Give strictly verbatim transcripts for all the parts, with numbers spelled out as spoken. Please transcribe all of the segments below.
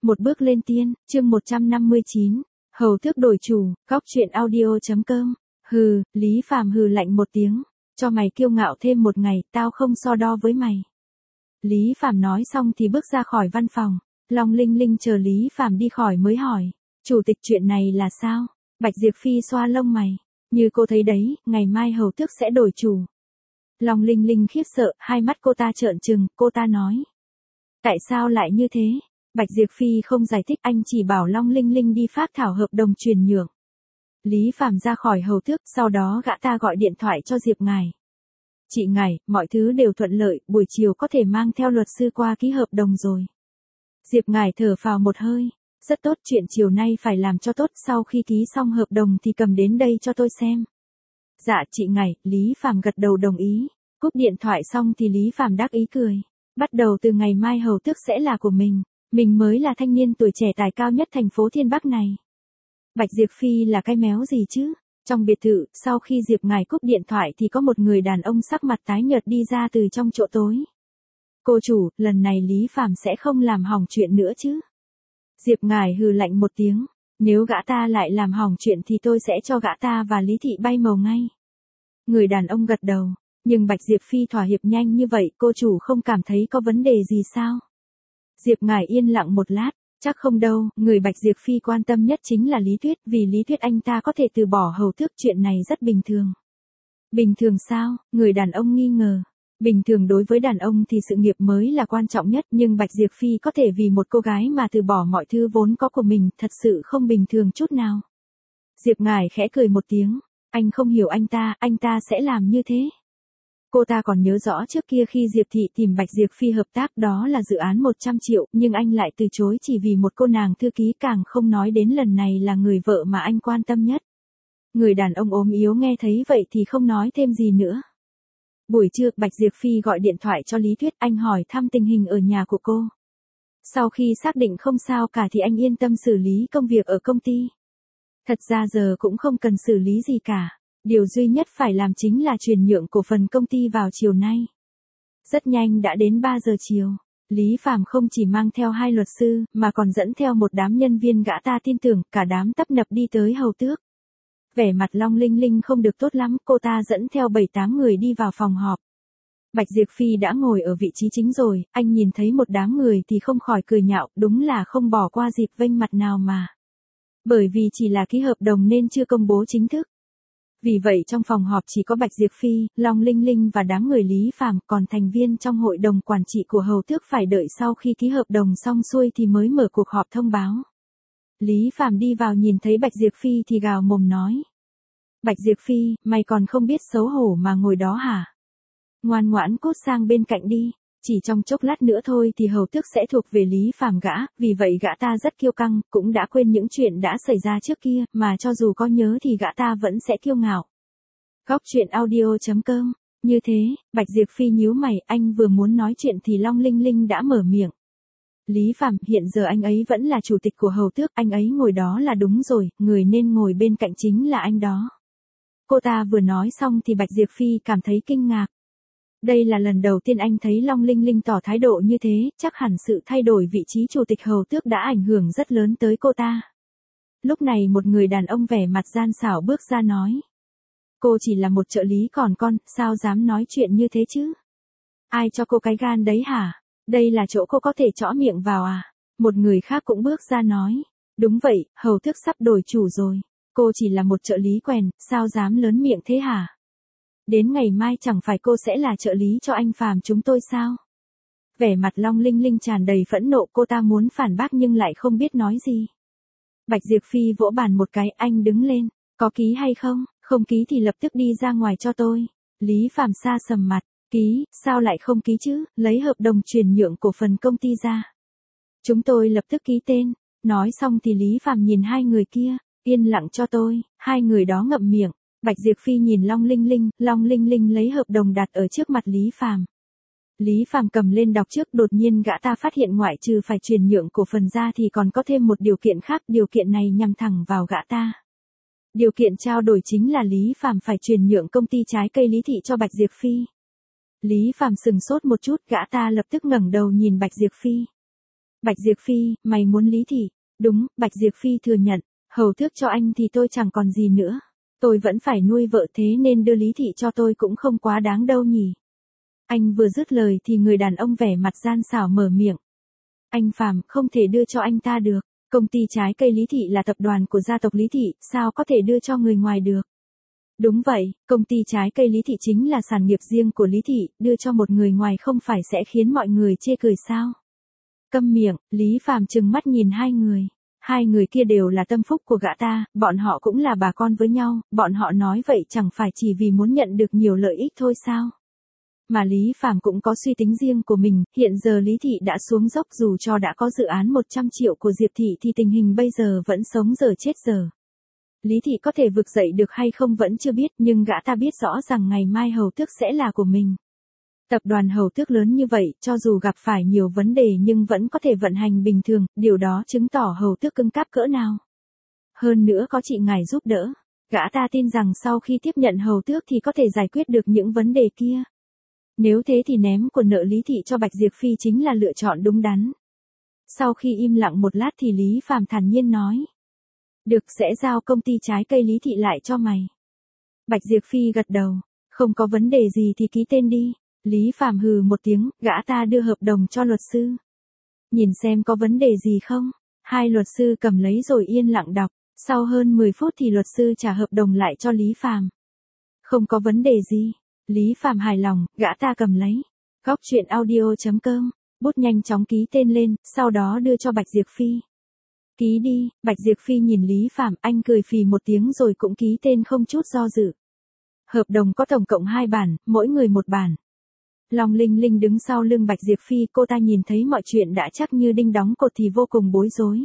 Một bước lên tiên, chương một trăm năm mươi chín, hầu tước đổi chủ, góc truyện audio.com. Hừ, Lý Phàm hừ lạnh một tiếng, cho mày kiêu ngạo thêm một ngày, tao không so đo với mày. Lý Phàm nói xong thì bước ra khỏi văn phòng, Long Linh Linh chờ Lý Phàm đi khỏi mới hỏi, chủ tịch chuyện này là sao? Bạch Diệp Phi xoa lông mày, như cô thấy đấy, ngày mai hầu tước sẽ đổi chủ. Long Linh Linh khiếp sợ, hai mắt cô ta trợn trừng, cô ta nói. Tại sao lại như thế? Bạch Diệp Phi không giải thích, anh chỉ bảo Long Linh Linh đi phác thảo hợp đồng chuyển nhượng. Lý Phàm ra khỏi hầu tước, sau đó gã ta gọi điện thoại cho Diệp Ngải. Chị Ngải, mọi thứ đều thuận lợi, buổi chiều có thể mang theo luật sư qua ký hợp đồng rồi. Diệp Ngải thở phào một hơi, rất tốt, chuyện chiều nay phải làm cho tốt, sau khi ký xong hợp đồng thì cầm đến đây cho tôi xem. Dạ chị Ngải, Lý Phàm gật đầu đồng ý, cúp điện thoại xong thì Lý Phàm đắc ý cười. Bắt đầu từ ngày mai hầu tước sẽ là của mình, mình mới là thanh niên tuổi trẻ tài cao nhất thành phố Thiên Bắc này. Bạch Diệp Phi là cái méo gì chứ? Trong biệt thự, sau khi Diệp Ngải cúp điện thoại thì có một người đàn ông sắc mặt tái nhợt đi ra từ trong chỗ tối. Cô chủ, lần này Lý Phàm sẽ không làm hỏng chuyện nữa chứ? Diệp Ngải hừ lạnh một tiếng, nếu gã ta lại làm hỏng chuyện thì tôi sẽ cho gã ta và Lý Thị bay màu ngay. Người đàn ông gật đầu, nhưng Bạch Diệp Phi thỏa hiệp nhanh như vậy, cô chủ không cảm thấy có vấn đề gì sao? Diệp Ngải yên lặng một lát, chắc không đâu, người Bạch Diệp Phi quan tâm nhất chính là Lý Tuyết, vì Lý Tuyết anh ta có thể từ bỏ hầu tước, chuyện này rất bình thường. Bình thường sao? Người đàn ông nghi ngờ. Bình thường đối với đàn ông thì sự nghiệp mới là quan trọng nhất, nhưng Bạch Diệp Phi có thể vì một cô gái mà từ bỏ mọi thứ vốn có của mình, thật sự không bình thường chút nào. Diệp Ngải khẽ cười một tiếng, anh không hiểu anh ta, anh ta sẽ làm như thế. Cô ta còn nhớ rõ trước kia khi Diệp Thị tìm Bạch Diệp Phi hợp tác, đó là dự án một trăm triệu, nhưng anh lại từ chối chỉ vì một cô nàng thư ký, càng không nói đến lần này là người vợ mà anh quan tâm nhất. Người đàn ông ốm yếu nghe thấy vậy thì không nói thêm gì nữa. Buổi trưa, Bạch Diệp Phi gọi điện thoại cho Lý Tuyết, anh hỏi thăm tình hình ở nhà của cô. Sau khi xác định không sao cả thì anh yên tâm xử lý công việc ở công ty. Thật ra giờ cũng không cần xử lý gì cả. Điều duy nhất phải làm chính là chuyển nhượng cổ phần công ty vào chiều nay. Rất nhanh đã đến ba giờ chiều. Lý Phàm không chỉ mang theo hai luật sư, mà còn dẫn theo một đám nhân viên gã ta tin tưởng, cả đám tấp nập đi tới hầu tước. Vẻ mặt Long Linh Linh không được tốt lắm, cô ta dẫn theo bảy tám người đi vào phòng họp. Bạch Diệp Phi đã ngồi ở vị trí chính rồi, anh nhìn thấy một đám người thì không khỏi cười nhạo, đúng là không bỏ qua dịp vênh mặt nào mà. Bởi vì chỉ là ký hợp đồng nên chưa công bố chính thức. Vì vậy trong phòng họp chỉ có Bạch Diệp Phi, Long Linh Linh và đám người Lý Phàm, còn thành viên trong hội đồng quản trị của hầu tước phải đợi sau khi ký hợp đồng xong xuôi thì mới mở cuộc họp thông báo. Lý Phàm đi vào nhìn thấy Bạch Diệp Phi thì gào mồm nói. Bạch Diệp Phi, mày còn không biết xấu hổ mà ngồi đó hả? Ngoan ngoãn cút sang bên cạnh đi, chỉ trong chốc lát nữa thôi thì hầu tước sẽ thuộc về Lý Phàm gã, vì vậy gã ta rất kiêu căng, cũng đã quên những chuyện đã xảy ra trước kia, mà cho dù có nhớ thì gã ta vẫn sẽ kiêu ngạo. Góc truyện audio.com. Như thế, Bạch Diệp Phi nhíu mày, anh vừa muốn nói chuyện thì Long Linh Linh đã mở miệng. Lý Phàm, hiện giờ anh ấy vẫn là chủ tịch của hầu tước, anh ấy ngồi đó là đúng rồi, người nên ngồi bên cạnh chính là anh đó. Cô ta vừa nói xong thì Bạch Diệp Phi cảm thấy kinh ngạc. Đây là lần đầu tiên anh thấy Long Linh Linh tỏ thái độ như thế, chắc hẳn sự thay đổi vị trí chủ tịch hầu tước đã ảnh hưởng rất lớn tới cô ta. Lúc này một người đàn ông vẻ mặt gian xảo bước ra nói. Cô chỉ là một trợ lý còn con, sao dám nói chuyện như thế chứ? Ai cho cô cái gan đấy hả? Đây là chỗ cô có thể chõ miệng vào à? Một người khác cũng bước ra nói. Đúng vậy, hầu tước sắp đổi chủ rồi. Cô chỉ là một trợ lý quèn, sao dám lớn miệng thế hả? Đến ngày mai chẳng phải cô sẽ là trợ lý cho anh Phàm chúng tôi sao? Vẻ mặt Long Linh Linh tràn đầy phẫn nộ, cô ta muốn phản bác nhưng lại không biết nói gì. Bạch Diệp Phi vỗ bàn một cái, anh đứng lên, có ký hay không? Không ký thì lập tức đi ra ngoài cho tôi. Lý Phàm sa sầm mặt, ký, sao lại không ký chứ, lấy hợp đồng chuyển nhượng cổ phần công ty ra. Chúng tôi lập tức ký tên. Nói xong thì Lý Phàm nhìn hai người kia, yên lặng cho tôi, hai người đó ngậm miệng. Bạch Diệp Phi nhìn Long Linh Linh, Long Linh Linh lấy hợp đồng đặt ở trước mặt Lý Phàm. Lý Phàm cầm lên đọc trước, đột nhiên gã ta phát hiện ngoại trừ phải chuyển nhượng cổ phần ra thì còn có thêm một điều kiện khác, điều kiện này nhằm thẳng vào gã ta. Điều kiện trao đổi chính là Lý Phàm phải chuyển nhượng công ty trái cây Lý Thị cho Bạch Diệp Phi. Lý Phàm sừng sốt một chút, gã ta lập tức ngẩng đầu nhìn Bạch Diệp Phi. Bạch Diệp Phi, mày muốn Lý Thị? Đúng, Bạch Diệp Phi thừa nhận, hầu tước cho anh thì tôi chẳng còn gì nữa. Tôi vẫn phải nuôi vợ thế nên đưa Lý Thị cho tôi cũng không quá đáng đâu nhỉ. Anh vừa dứt lời thì người đàn ông vẻ mặt gian xảo mở miệng. Anh Phàm, không thể đưa cho anh ta được. Công ty trái cây Lý Thị là tập đoàn của gia tộc Lý Thị, sao có thể đưa cho người ngoài được? Đúng vậy, công ty trái cây Lý Thị chính là sản nghiệp riêng của Lý Thị, đưa cho một người ngoài không phải sẽ khiến mọi người chê cười sao? Câm miệng, Lý Phàm trừng mắt nhìn hai người. Hai người kia đều là tâm phúc của gã ta, bọn họ cũng là bà con với nhau, bọn họ nói vậy chẳng phải chỉ vì muốn nhận được nhiều lợi ích thôi sao? Mà Lý Phàm cũng có suy tính riêng của mình, hiện giờ Lý Thị đã xuống dốc dù cho đã có dự án một trăm triệu của Diệp Thị thì tình hình bây giờ vẫn sống dở chết dở. Lý Thị có thể vực dậy được hay không vẫn chưa biết nhưng gã ta biết rõ rằng ngày mai hầu tước sẽ là của mình. Tập đoàn hầu tước lớn như vậy, cho dù gặp phải nhiều vấn đề nhưng vẫn có thể vận hành bình thường, điều đó chứng tỏ hầu tước cứng cáp cỡ nào. Hơn nữa có chị ngài giúp đỡ, gã ta tin rằng sau khi tiếp nhận hầu tước thì có thể giải quyết được những vấn đề kia. Nếu thế thì ném của nợ Lý Thị cho Bạch Diệp Phi chính là lựa chọn đúng đắn. Sau khi im lặng một lát thì Lý Phàm thản nhiên nói. Được, sẽ giao công ty trái cây Lý Thị lại cho mày. Bạch Diệp Phi gật đầu, không có vấn đề gì thì ký tên đi. Lý Phàm hừ một tiếng, gã ta đưa hợp đồng cho luật sư. Nhìn xem có vấn đề gì không. Hai luật sư cầm lấy rồi yên lặng đọc. Sau hơn mười phút thì luật sư trả hợp đồng lại cho Lý Phàm. Không có vấn đề gì. Lý Phàm hài lòng, gã ta cầm lấy. Góc truyện audio chấm com, bút nhanh chóng ký tên lên, sau đó đưa cho Bạch Diệp Phi. Ký đi, Bạch Diệp Phi nhìn Lý Phàm, anh cười phì một tiếng rồi cũng ký tên không chút do dự. Hợp đồng có tổng cộng hai bản, mỗi người một bản. Long Linh Linh đứng sau lưng Bạch Diệp Phi, cô ta nhìn thấy mọi chuyện đã chắc như đinh đóng cột thì vô cùng bối rối.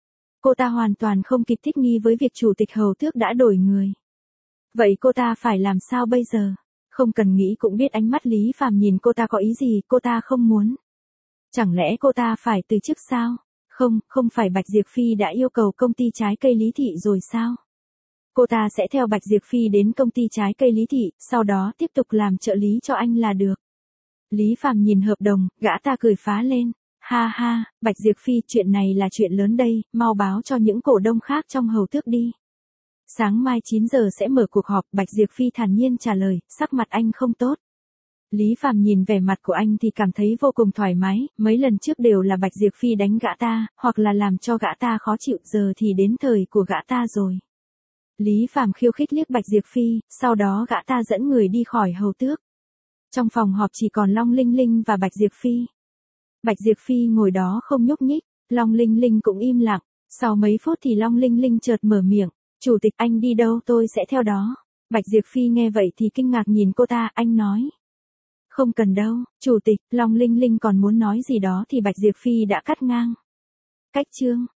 Cô ta hoàn toàn không kịp thích nghi với việc chủ tịch hầu tước đã đổi người. Vậy cô ta phải làm sao bây giờ? Không cần nghĩ cũng biết ánh mắt Lý Phàm nhìn cô ta có ý gì, cô ta không muốn. Chẳng lẽ cô ta phải từ chức sao? Không, không phải Bạch Diệp Phi đã yêu cầu công ty trái cây Lý Thị rồi sao? Cô ta sẽ theo Bạch Diệp Phi đến công ty trái cây Lý Thị, sau đó tiếp tục làm trợ lý cho anh là được. Lý Phàm nhìn hợp đồng, gã ta cười phá lên. Ha ha, Bạch Diệp Phi, chuyện này là chuyện lớn đây, mau báo cho những cổ đông khác trong hầu tước đi. Sáng mai chín giờ sẽ mở cuộc họp, Bạch Diệp Phi thản nhiên trả lời, sắc mặt anh không tốt. Lý Phàm nhìn vẻ mặt của anh thì cảm thấy vô cùng thoải mái, mấy lần trước đều là Bạch Diệp Phi đánh gã ta, hoặc là làm cho gã ta khó chịu, giờ thì đến thời của gã ta rồi. Lý Phàm khiêu khích liếc Bạch Diệp Phi, sau đó gã ta dẫn người đi khỏi hầu tước. Trong phòng họp chỉ còn Long Linh Linh và Bạch Diệp Phi. Bạch Diệp Phi ngồi đó không nhúc nhích, Long Linh Linh cũng im lặng, sau mấy phút thì Long Linh Linh chợt mở miệng, chủ tịch anh đi đâu tôi sẽ theo đó. Bạch Diệp Phi nghe vậy thì kinh ngạc nhìn cô ta, anh nói. Không cần đâu, chủ tịch, Long Linh Linh còn muốn nói gì đó thì Bạch Diệp Phi đã cắt ngang. Cách chương.